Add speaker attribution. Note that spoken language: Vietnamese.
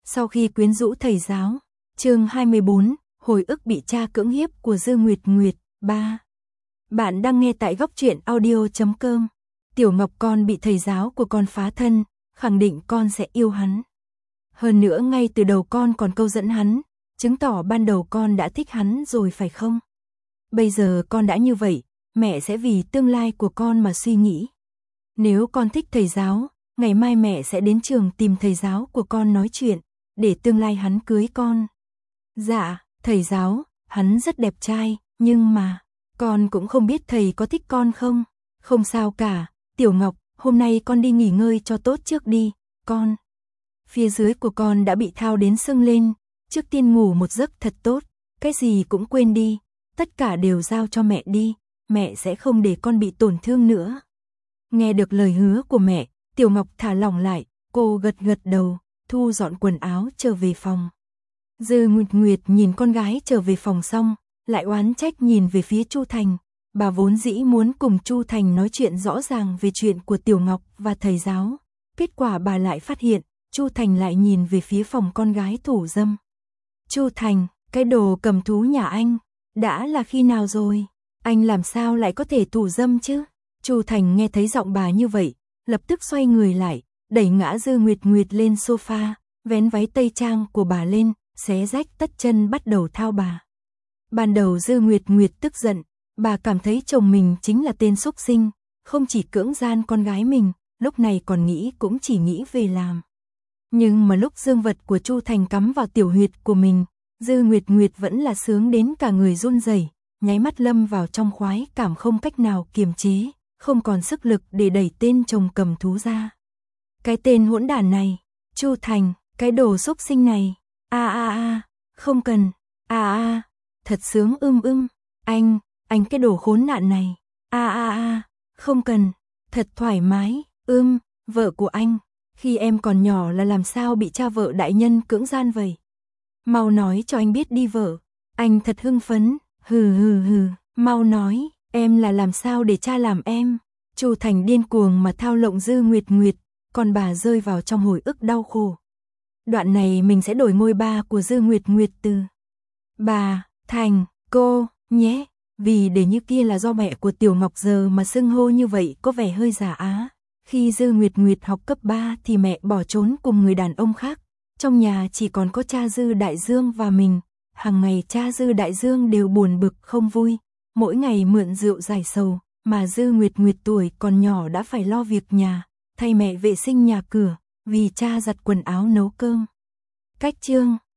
Speaker 1: Sau khi quyến rũ thầy giáo. Chương 24, hồi ức bị cha cưỡng hiếp của Dư Nguyệt Nguyệt. 3. Bạn đang nghe tại góc truyện audio.com. Tiểu Ngọc con bị thầy giáo của con phá thân, khẳng định con sẽ yêu hắn. Hơn nữa ngay từ đầu con còn câu dẫn hắn, chứng tỏ ban đầu con đã thích hắn rồi phải không? Bây giờ con đã như vậy, mẹ sẽ vì tương lai của con mà suy nghĩ. Nếu con thích thầy giáo, ngày mai mẹ sẽ đến trường tìm thầy giáo của con nói chuyện, để tương lai hắn cưới con. Dạ, thầy giáo, hắn rất đẹp trai, nhưng mà, con cũng không biết thầy có thích con không? Không sao cả, Tiểu Ngọc, hôm nay con đi nghỉ ngơi cho tốt trước đi, con. Phía dưới của con đã bị thao đến sưng lên, trước tiên ngủ một giấc thật tốt, cái gì cũng quên đi, tất cả đều giao cho mẹ đi, mẹ sẽ không để con bị tổn thương nữa. Nghe được lời hứa của mẹ, Tiểu Ngọc thả lỏng lại, cô gật gật đầu, thu dọn quần áo trở về phòng. Dư Nguyệt Nguyệt nhìn con gái trở về phòng xong, lại oán trách nhìn về phía Chu Thành. Bà vốn dĩ muốn cùng Chu Thành nói chuyện rõ ràng về chuyện của Tiểu Ngọc và thầy giáo. Kết quả bà lại phát hiện, Chu Thành lại nhìn về phía phòng con gái thủ dâm. Chu Thành, cái đồ cầm thú nhà anh, đã là khi nào rồi? Anh làm sao lại có thể thủ dâm chứ? Chu Thành nghe thấy giọng bà như vậy, lập tức xoay người lại, đẩy ngã Dư Nguyệt Nguyệt lên sofa, vén váy tây trang của bà lên, xé rách tất chân bắt đầu thao bà. Ban đầu Dư Nguyệt Nguyệt tức giận, bà cảm thấy chồng mình chính là tên xúc sinh, không chỉ cưỡng gian con gái mình, lúc này còn nghĩ cũng chỉ nghĩ về làm. Nhưng mà lúc dương vật của Chu Thành cắm vào tiểu huyệt của mình, Dư Nguyệt Nguyệt vẫn là sướng đến cả người run rẩy, nháy mắt lâm vào trong khoái cảm không cách nào kiềm chế, không còn sức lực để đẩy tên chồng cầm thú ra. Cái tên hỗn đản này, Chu Thành, cái đồ xúc sinh này, không cần, thật sướng anh cái đồ khốn nạn này, không cần, thật thoải mái, vợ của anh, khi em còn nhỏ là làm sao bị cha vợ đại nhân cưỡng gian vậy? Mau nói cho anh biết đi vợ, anh thật hưng phấn, hừ, mau nói, em là làm sao để cha làm em? Chu Thành điên cuồng mà thao lộng Dư Nguyệt Nguyệt, còn bà rơi vào trong hồi ức đau khổ. Đoạn này mình sẽ đổi ngôi ba của Dư Nguyệt Nguyệt từ bà thành cô nhé, vì để như kia là do mẹ của Tiểu Ngọc giờ mà xưng hô như vậy có vẻ hơi giả á. Khi Dư Nguyệt Nguyệt học cấp 3 thì mẹ bỏ trốn cùng người đàn ông khác, trong nhà chỉ còn có cha Dư Đại Dương và mình. Hàng ngày cha Dư Đại Dương đều buồn bực không vui, mỗi ngày mượn rượu giải sầu, mà Dư Nguyệt Nguyệt tuổi còn nhỏ đã phải lo việc nhà, thay mẹ vệ sinh nhà cửa, vì cha giặt quần áo nấu cơm. Cách chương